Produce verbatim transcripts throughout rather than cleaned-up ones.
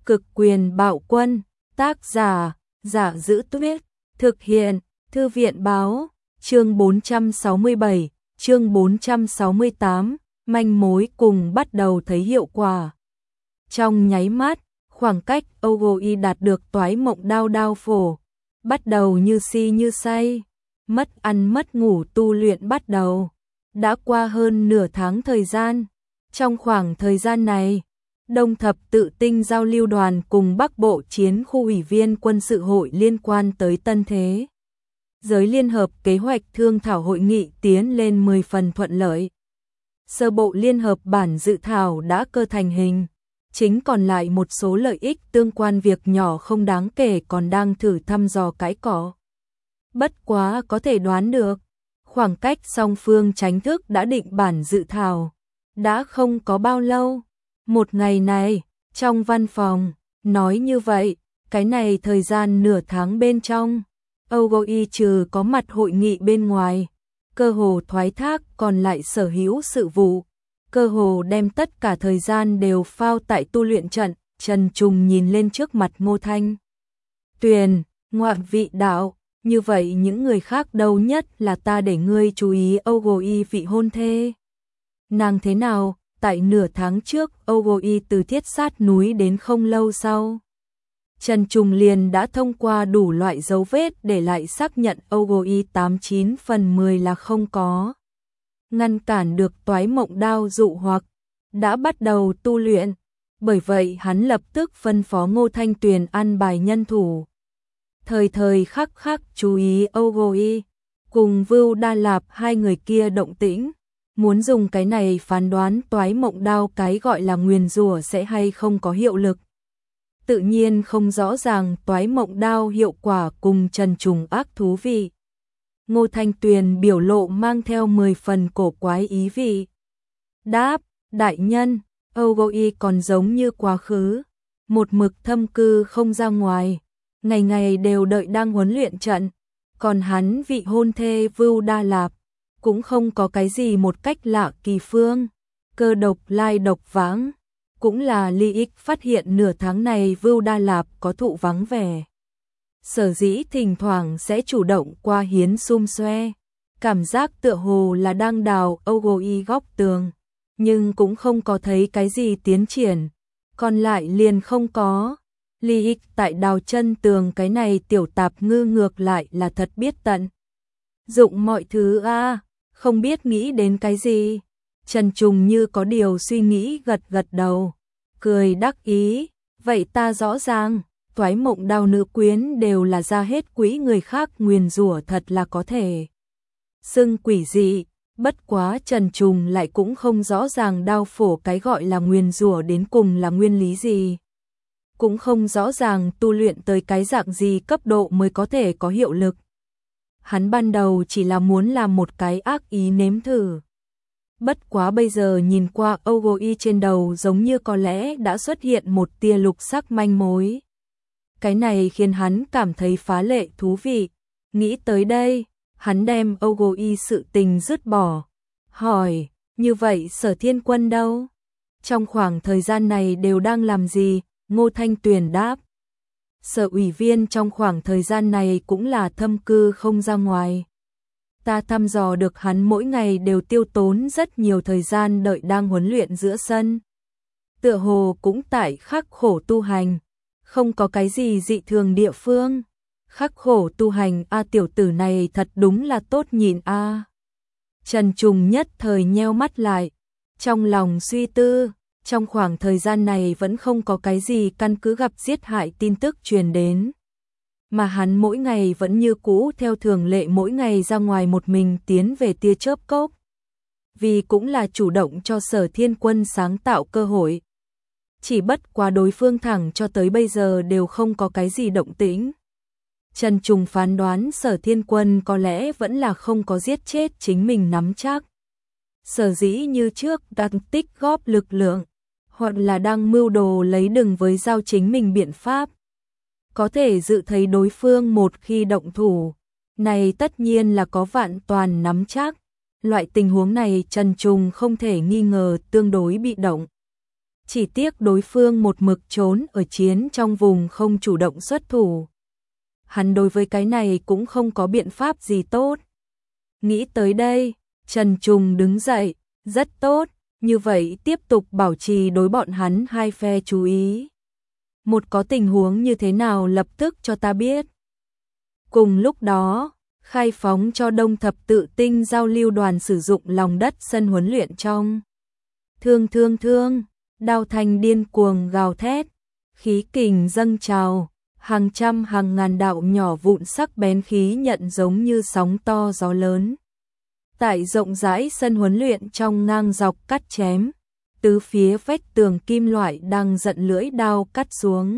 Cực quyền bạo quân, tác giả, Giả Giữ Tuyết, thực hiện, Thư viện báo, chương bốn trăm sáu mươi bảy, chương bốn trăm sáu mươi tám, manh mối cùng bắt đầu thấy hiệu quả. Trong nháy mắt, khoảng cách Ogoi đạt được toái mộng đao đao phổ, bắt đầu như si như say, mất ăn mất ngủ tu luyện bắt đầu. Đã qua hơn nửa tháng thời gian, trong khoảng thời gian này, Đông Thập Tự Tinh giao lưu đoàn cùng Bắc Bộ Chiến khu ủy viên quân sự hội liên quan tới Tân Thế Giới Liên Hợp kế hoạch thương thảo hội nghị tiến lên mười phần thuận lợi. Sơ bộ liên hợp bản dự thảo đã cơ thành hình, chính còn lại một số lợi ích tương quan việc nhỏ không đáng kể còn đang thử thăm dò cái cỏ. Bất quá có thể đoán được, khoảng cách song phương chính thức đã định bản dự thảo đã không có bao lâu. Một ngày này, trong văn phòng, nói như vậy, cái này thời gian nửa tháng bên trong, Ogoi trừ có mặt hội nghị bên ngoài, cơ hồ thoái thác còn lại sở hữu sự vụ, cơ hồ đem tất cả thời gian đều phao tại tu luyện trận. Trần Trùng nhìn lên trước mặt Ngô Thanh Tuyền, ngoạn vị đạo, như vậy những người khác đâu, nhất là ta để ngươi chú ý Ogoi vị hôn thê. Nàng thế nào? Tại nửa tháng trước, Ogoi từ Thiết Sát núi đến không lâu sau, Trần Trùng liền đã thông qua đủ loại dấu vết để lại xác nhận Ogoi tám chín phần mười là không có ngăn cản được toái mộng đao dụ hoặc, đã bắt đầu tu luyện. Bởi vậy hắn lập tức phân phó Ngô Thanh Tuyền ăn bài nhân thủ, thời thời khắc khắc chú ý Ogoi cùng Vưu Đa Lạp hai người kia động tĩnh, muốn dùng cái này phán đoán toái mộng đao cái gọi là nguyền rủa sẽ hay không có hiệu lực. Tự nhiên không rõ ràng toái mộng đao hiệu quả cùng Trần Trùng ác thú vị. Ngô Thanh Tuyền biểu lộ mang theo mười phần cổ quái ý vị. Đáp, đại nhân, Ogoi còn giống như quá khứ, một mực thâm cư không ra ngoài, ngày ngày đều đợi đang huấn luyện trận, còn hắn vị hôn thê Vưu Đa Lạp cũng không có cái gì một cách lạ kỳ phương, cơ độc lai độc vãng, cũng là Ly Ích phát hiện nửa tháng này Vưu Đa Lạp có thụ vắng vẻ. Sở dĩ thỉnh thoảng sẽ chủ động qua hiến xum xoe, cảm giác tựa hồ là đang đào Ogoi góc tường, nhưng cũng không có thấy cái gì tiến triển, còn lại liền không có. Ly Ích tại đào chân tường cái này tiểu tạp ngư ngược lại là thật biết tận dụng mọi thứ a, à, không biết nghĩ đến cái gì. Trần Trùng như có điều suy nghĩ gật gật đầu, cười đắc ý, vậy ta rõ ràng, toái mộng đao nữ quyến đều là ra hết quỹ người khác nguyền rủa, thật là có thể xưng quỷ dị. Bất quá Trần Trùng lại cũng không rõ ràng đao phổ cái gọi là nguyền rủa đến cùng là nguyên lý gì, cũng không rõ ràng tu luyện tới cái dạng gì cấp độ mới có thể có hiệu lực. Hắn ban đầu chỉ là muốn làm một cái ác ý nếm thử. Bất quá bây giờ nhìn qua Ogoi trên đầu giống như có lẽ đã xuất hiện một tia lục sắc manh mối. Cái này khiến hắn cảm thấy phá lệ thú vị. Nghĩ tới đây, hắn đem Ogoi sự tình dứt bỏ, hỏi, như vậy Sở Thiên Quân đâu? Trong khoảng thời gian này đều đang làm gì? Ngô Thanh Tuyền đáp, Sở ủy viên trong khoảng thời gian này cũng là thâm cư không ra ngoài. Ta thăm dò được hắn mỗi ngày đều tiêu tốn rất nhiều thời gian đợi đang huấn luyện giữa sân. Tựa hồ cũng tại khắc khổ tu hành, không có cái gì dị thường địa phương. Khắc khổ tu hành a, tiểu tử này thật đúng là tốt nhìn a. Trần Trùng nhất thời nheo mắt lại, trong lòng suy tư, trong khoảng thời gian này vẫn không có cái gì căn cứ gặp giết hại tin tức truyền đến, mà hắn mỗi ngày vẫn như cũ theo thường lệ mỗi ngày ra ngoài một mình tiến về tia chớp cốc, vì cũng là chủ động cho Sở Thiên Quân sáng tạo cơ hội. Chỉ bất quá đối phương thẳng cho tới bây giờ đều không có cái gì động tĩnh. Trần Trùng phán đoán Sở Thiên Quân có lẽ vẫn là không có giết chết chính mình nắm chắc. Sở dĩ như trước đang tích góp lực lượng, hoặc là đang mưu đồ lấy đừng với giao chính mình biện pháp. Có thể dự thấy đối phương một khi động thủ, này tất nhiên là có vạn toàn nắm chắc. Loại tình huống này Trần Trùng không thể nghi ngờ tương đối bị động. Chỉ tiếc đối phương một mực trốn ở chiến trong vùng không chủ động xuất thủ. Hắn đối với cái này cũng không có biện pháp gì tốt. Nghĩ tới đây, Trần Trùng đứng dậy, rất tốt, như vậy tiếp tục bảo trì đối bọn hắn hai phe chú ý. Một có tình huống như thế nào lập tức cho ta biết. Cùng lúc đó, khai phóng cho Đông Thập Tự Tinh giao lưu đoàn sử dụng lòng đất sân huấn luyện trong. Thương thương thương, đao thanh điên cuồng gào thét, khí kình dâng trào, hàng trăm hàng ngàn đạo nhỏ vụn sắc bén khí nhận giống như sóng to gió lớn. Tại rộng rãi sân huấn luyện trong ngang dọc cắt chém, tứ phía vách tường kim loại đang giận lưỡi đao cắt xuống.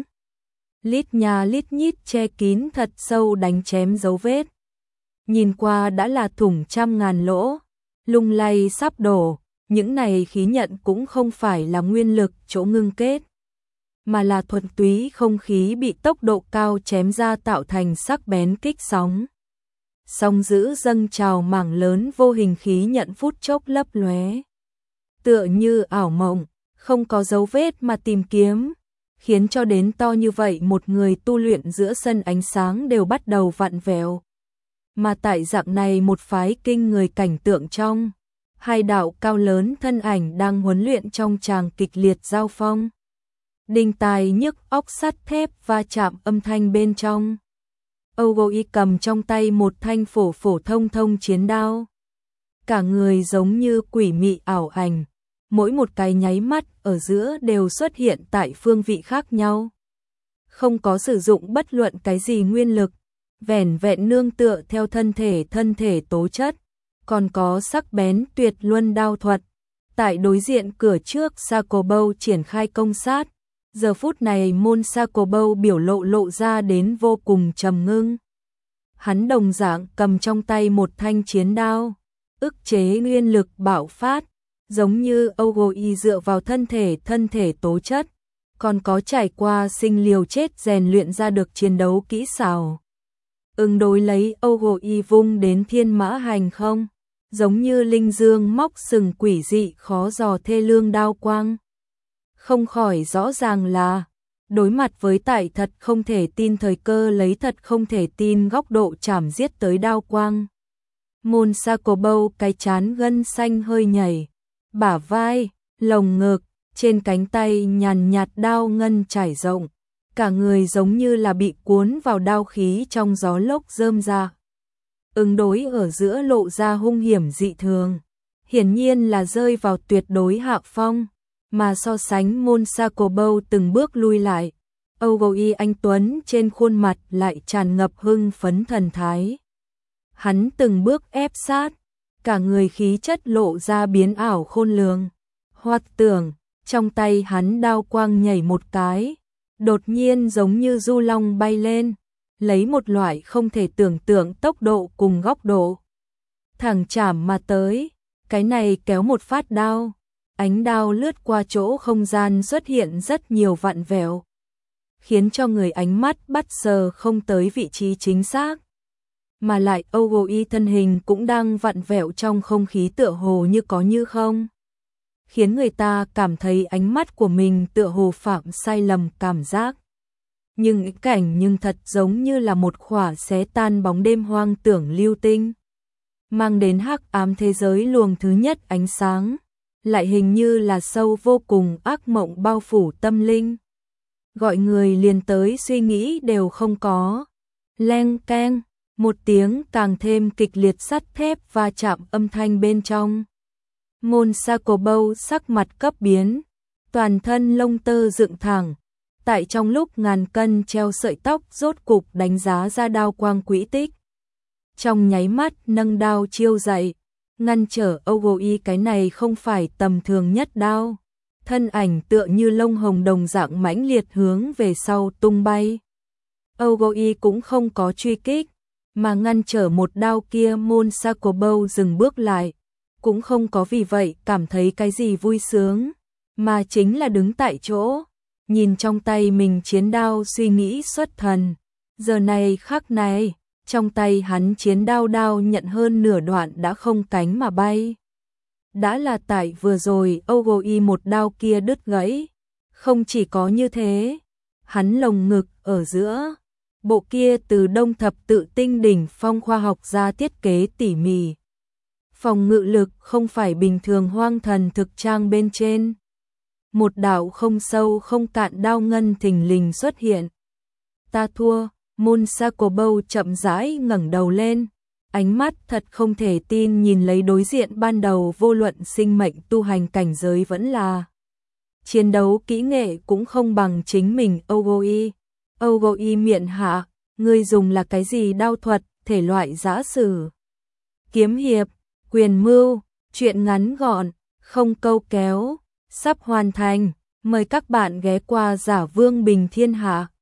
Lít nhà lít nhít che kín thật sâu đánh chém dấu vết. Nhìn qua đã là thủng trăm ngàn lỗ, lung lay sắp đổ, những này khí nhận cũng không phải là nguyên lực chỗ ngưng kết, mà là thuần túy không khí bị tốc độ cao chém ra tạo thành sắc bén kích sóng. Sóng dữ dâng trào mảng lớn vô hình khí nhận phút chốc lấp lóe. Tựa như ảo mộng, không có dấu vết mà tìm kiếm, khiến cho đến to như vậy một người tu luyện giữa sân ánh sáng đều bắt đầu vặn vẹo. Mà tại dạng này một phái kinh người cảnh tượng trong, hai đạo cao lớn thân ảnh đang huấn luyện trong tràng kịch liệt giao phong. Đinh tai nhức óc sắt thép va chạm âm thanh bên trong. Ogoi cầm trong tay một thanh phổ phổ thông thông chiến đao. Cả người giống như quỷ mị ảo ảnh, mỗi một cái nháy mắt ở giữa đều xuất hiện tại phương vị khác nhau. Không có sử dụng bất luận cái gì nguyên lực, vẻn vẹn nương tựa theo thân thể thân thể tố chất, còn có sắc bén tuyệt luân đao thuật. Tại đối diện cửa trước Sakobo triển khai công sát, giờ phút này môn Sakobo biểu lộ lộ ra đến vô cùng trầm ngưng. Hắn đồng dạng cầm trong tay một thanh chiến đao, ức chế nguyên lực bạo phát, giống như Ogoi dựa vào thân thể thân thể tố chất, còn có trải qua sinh liều chết rèn luyện ra được chiến đấu kỹ xảo. Ứng đối lấy Ogoi vung đến thiên mã hành không, giống như linh dương móc sừng quỷ dị khó dò thê lương đao quang. Không khỏi rõ ràng là, đối mặt với tại thật không thể tin thời cơ lấy thật không thể tin góc độ chảm giết tới đao quang. Môn Sakobo cái chán gân xanh hơi nhảy, bả vai, lồng ngực, trên cánh tay nhàn nhạt đao ngân trải rộng, cả người giống như là bị cuốn vào đao khí trong gió lốc rơm ra. Ứng đối ở giữa lộ ra hung hiểm dị thường, hiển nhiên là rơi vào tuyệt đối hạ phong, mà so sánh môn Sakobo từng bước lui lại, Ogoi anh tuấn trên khuôn mặt lại tràn ngập hưng phấn thần thái. Hắn từng bước ép sát, cả người khí chất lộ ra biến ảo khôn lường. Hoặc tưởng, trong tay hắn đao quang nhảy một cái, đột nhiên giống như du long bay lên, lấy một loại không thể tưởng tượng tốc độ cùng góc độ. Thẳng chảm mà tới, cái này kéo một phát đao, ánh đao lướt qua chỗ không gian xuất hiện rất nhiều vặn vẹo, khiến cho người ánh mắt bắt sờ không tới vị trí chính xác. Mà lại Ogoi thân hình cũng đang vặn vẹo trong không khí tựa hồ như có như không, khiến người ta cảm thấy ánh mắt của mình tựa hồ phạm sai lầm cảm giác. Nhưng cảnh nhưng thật giống như là một khỏa xé tan bóng đêm hoang tưởng lưu tinh, mang đến hắc ám thế giới luồng thứ nhất ánh sáng, lại hình như là sâu vô cùng ác mộng bao phủ tâm linh, gọi người liền tới suy nghĩ đều không có. Leng keng, một tiếng càng thêm kịch liệt sắt thép va chạm âm thanh bên trong. Môn Sakobo sắc mặt cấp biến, toàn thân lông tơ dựng thẳng, tại trong lúc ngàn cân treo sợi tóc rốt cục đánh giá ra đao quang quỹ tích. Trong nháy mắt nâng đao chiêu dậy, ngăn trở Ogoi cái này không phải tầm thường nhất đao. Thân ảnh tựa như lông hồng đồng dạng mãnh liệt hướng về sau tung bay. Ogoi cũng không có truy kích, mà ngăn trở một đao kia. Môn Sakobo dừng bước lại, cũng không có vì vậy cảm thấy cái gì vui sướng, mà chính là đứng tại chỗ, nhìn trong tay mình chiến đao suy nghĩ xuất thần. Giờ này khắc này, trong tay hắn chiến đao đao nhận hơn nửa đoạn đã không cánh mà bay. Đã là tại vừa rồi Ogoi một đao kia đứt gãy, Không chỉ có như thế, hắn lồng ngực ở giữa, bộ kia từ đông thập tự tinh đỉnh phong khoa học ra thiết kế tỉ mỉ. Phòng ngự lực không phải bình thường hoang thần thực trang bên trên. Một đạo không sâu không cạn đao ngân thình lình xuất hiện. Ta thua, Môn Sakobo chậm rãi ngẩng đầu lên, ánh mắt thật không thể tin nhìn lấy đối diện ban đầu vô luận sinh mệnh tu hành cảnh giới vẫn là. Chiến đấu kỹ nghệ cũng không bằng chính mình Ogoi. Ogoi miệng hạ, ngươi dùng là cái gì đao thuật, thể loại giã sử. Kiếm hiệp, quyền mưu, chuyện ngắn gọn, không câu kéo, sắp hoàn thành, mời các bạn ghé qua Giả Vương Bình Thiên Hạ.